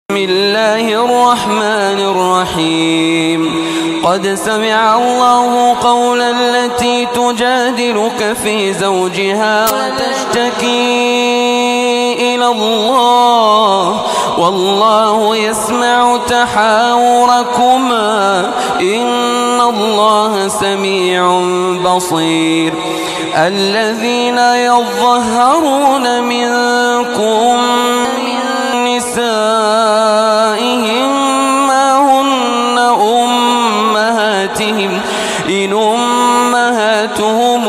بسم الله الرحمن الرحيم قد سمع الله قول التي تجادلك في زوجها وتشتكي إلى الله والله يسمع تحاوركما إن الله سميع بصير الذين يظهرون منكم من نسائهم ما هن أمهاتهم إن أمهاتهم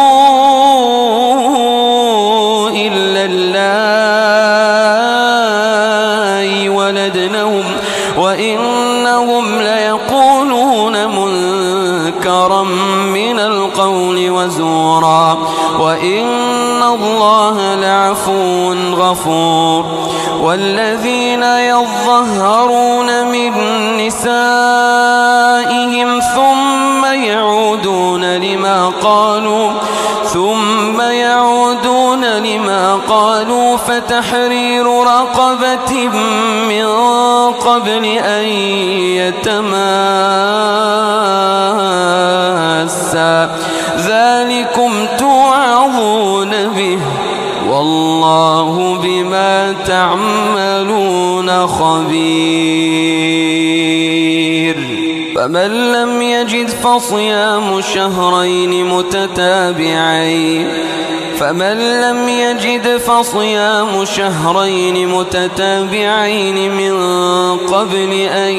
إلا اللائي ولدنهم وإنهم ليقولون منكرا من القول وزورا وإن الله لعفو غفور والذين يظهرون من نسائهم ثم يعودون لما قالوا فتحرير رقبة من قبل أن يتماسا ذلكم توعظون به والله بما تعملون خبير فمن لم يجد فصيام شهرين متتابعين من قبل أن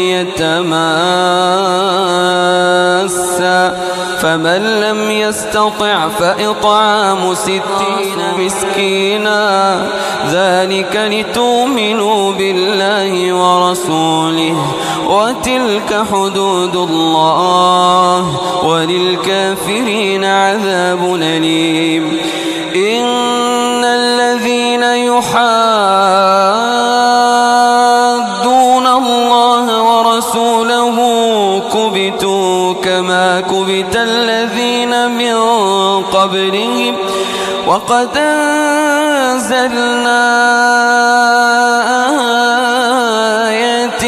يتماسا فمن لم يستطع فإطعام 60 مسكينا ذلك لتؤمنوا بالله ورسوله وتلك حدود الله وللكافرين عذاب أليم إن الذين يحادون الله ورسوله كبتوا كما كبت الذين من قبلهم وقد أنزلنا آيات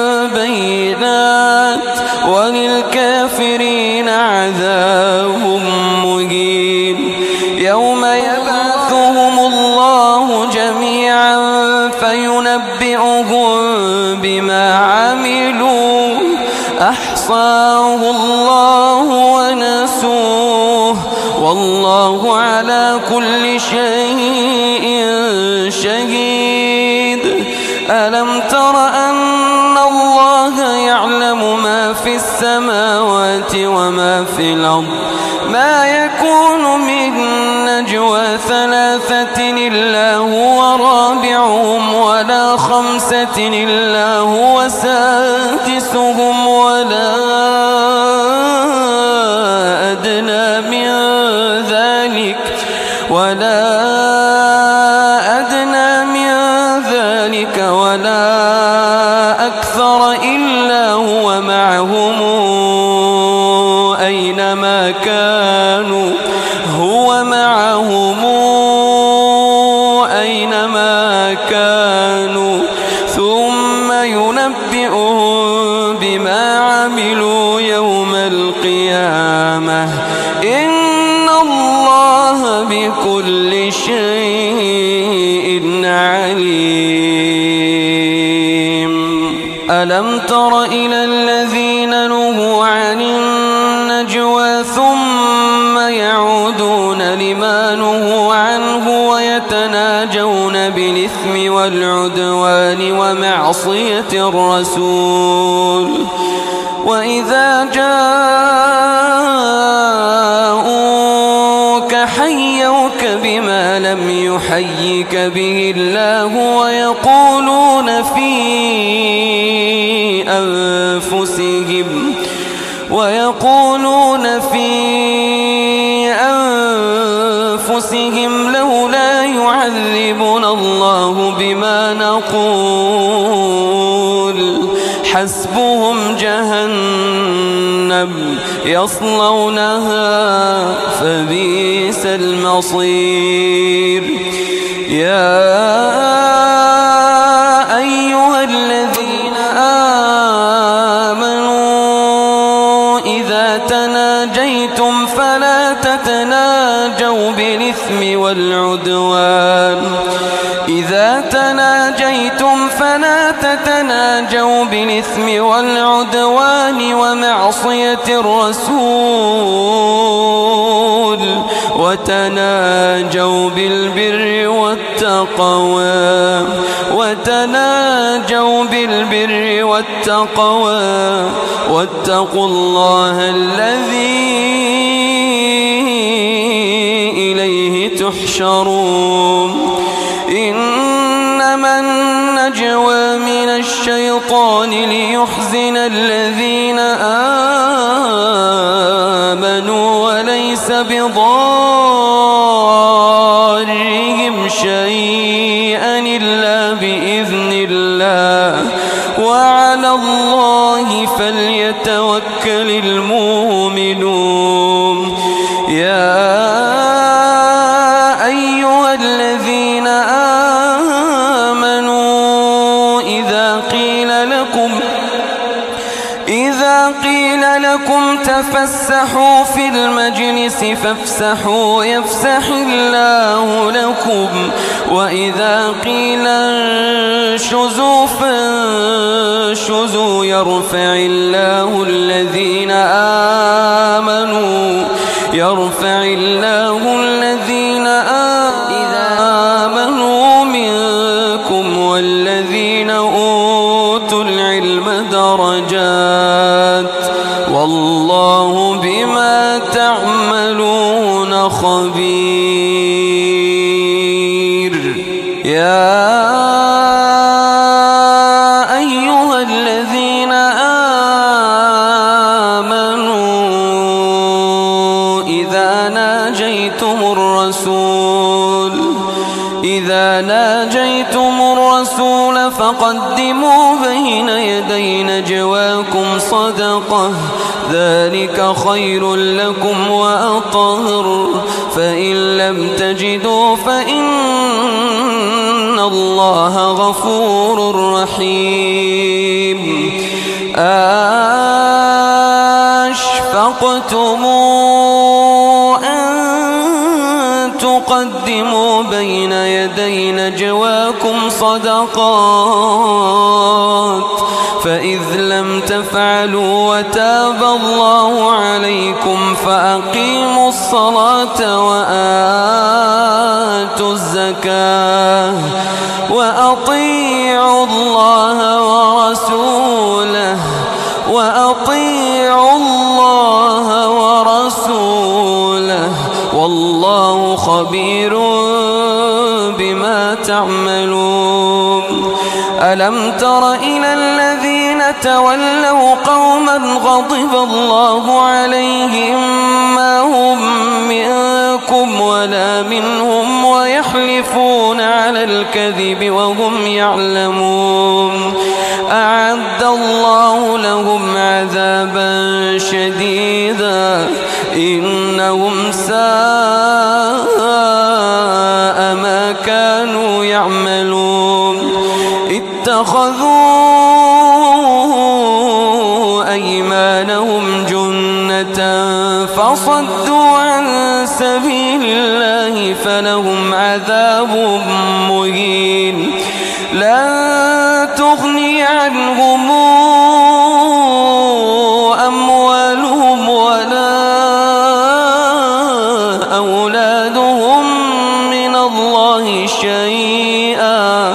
بينات وللكافرين عذاب مهين يوم يبعثهم الله جميعا فينبئهم بما عملوا أحصاه الله ونسوه والله على كل شيء شهيد ألم تر أن الله يعلم ما في السماوات وما في الأرض ما يكون من نجوى 3 إلا هو رابعهم ولا 5 إلا هو سادسهم ولا أدنى من ذلك ولا أكثر إلا هو معهم أينما كانوا ثم ينبئهم بما عملوا يوم القيامة إن الله بكل شيء عليم ألم تر إلى الذين نهوا عن النجوى ثم يعودون لما نهوا عنه ويتناجون بالإثم والعدوان ومعصية الرسول وإذا جاءوك حيوك بما لم يحيك به الله ويقولون في أنفسهم لولا يعذبنا الله بما نقول حسبهم جهنم يصلونها فبئس المصير يا أيها فلا تتناجوا بالإثم والعدوان ومعصية الرسول وتناجوا بالبر والتقوى واتقوا الله الذي إليه تحشرون إنما النجوى من الشيطان ليحزن الذين آمنوا وليس بضارهم شيئا إلا بإذن الله وعلى الله فليتوكل المؤمنون يا أيها الذين آمنوا إذا قيل لكم تفسحوا في المجلس فافسحوا يفسح الله لكم وإذا قيل انشزوا فانشزوا يرفع الله الذين آمنوا منكم والذين أوتوا العلم درجات والله بما تعملون خبير يا أيها الذين آمنوا إذا ناجيتم الرسول فقدموا بين يدي نجواكم صدقة ذلك خير لكم وأطهر فإن لم تجدوا فإن الله غفور رحيم أشفقتم تقدموا بين يدي نجواكم صدقات فإذ لم تفعلوا وتاب الله عليكم فأقيموا الصلاة وآتوا الزكاة وأطيعوا الله ورسوله والله خبير بما تعملون ألم تر إلى الذين تولوا قوما غضب الله عليهم ما هم منكم ولا منهم ويحلفون على الكذب وهم يعلمون أعد الله لهم عذابا شديدا إنهم ساء ما كانوا يعملون اتخذوا أيمانهم جنة فصدوا عن سبيل الله فلهم عذاب مهين لن تغني عنهم أموالهم ولا أولادهم من الله شيئا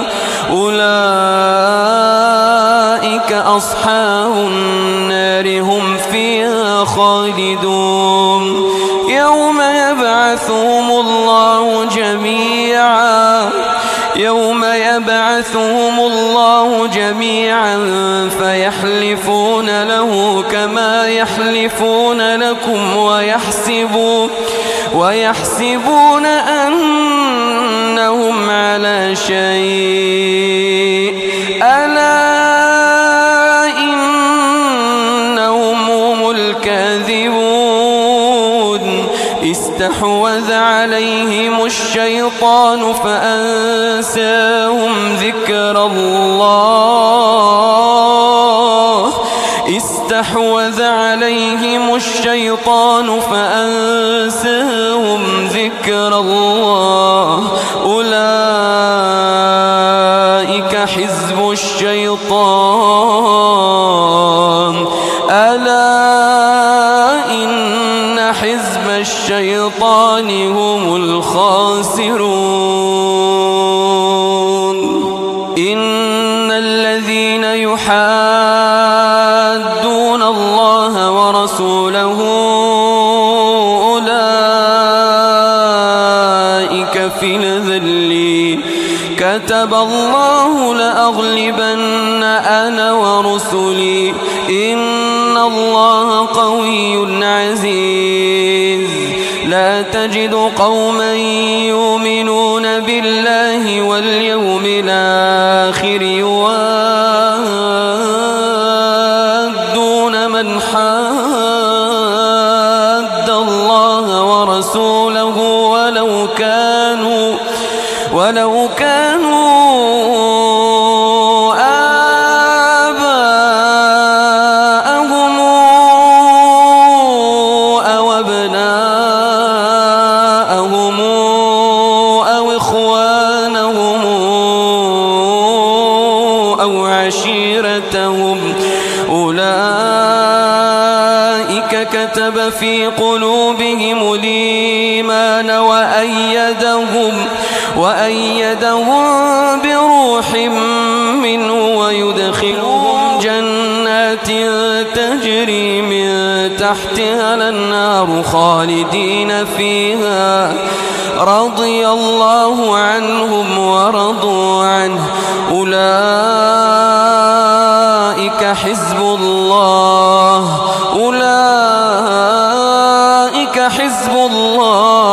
أولئك أصحاب النار هم فيها خالدون يوم يبعثهم الله جميعا فيحلفون له كما يحلفون لكم ويحسبون أنهم على شيء ألا إنهم هم الكاذبون استحوذ عليهم الشيطان فأنساهم ذكر الله استحوذ عليهم الشيطان فأنساهم ذكر الله أولئك حزب الشيطان ألا إن حزب الشيطان هم الخاسرون إن الذين يحادون الله ورسوله أولئك في الذلين كتب الله لأغلبن أنا ورسلي إن الله قوي عزيز لا تجد قوما يؤمنون بالله واليوم الآخر يوادون من حاد الله ورسوله ولو كانوا آباءهم أو أبناءهم أو إخوانهم أو عشيرتهم أولئك كتب في قلوبهم الإيمان وأيدهم بروح منه ويدخلهم جنات تجري من تحتها الأنهار خالدين فيها رضي الله عنهم ورضوا عنه أولئك حزب الله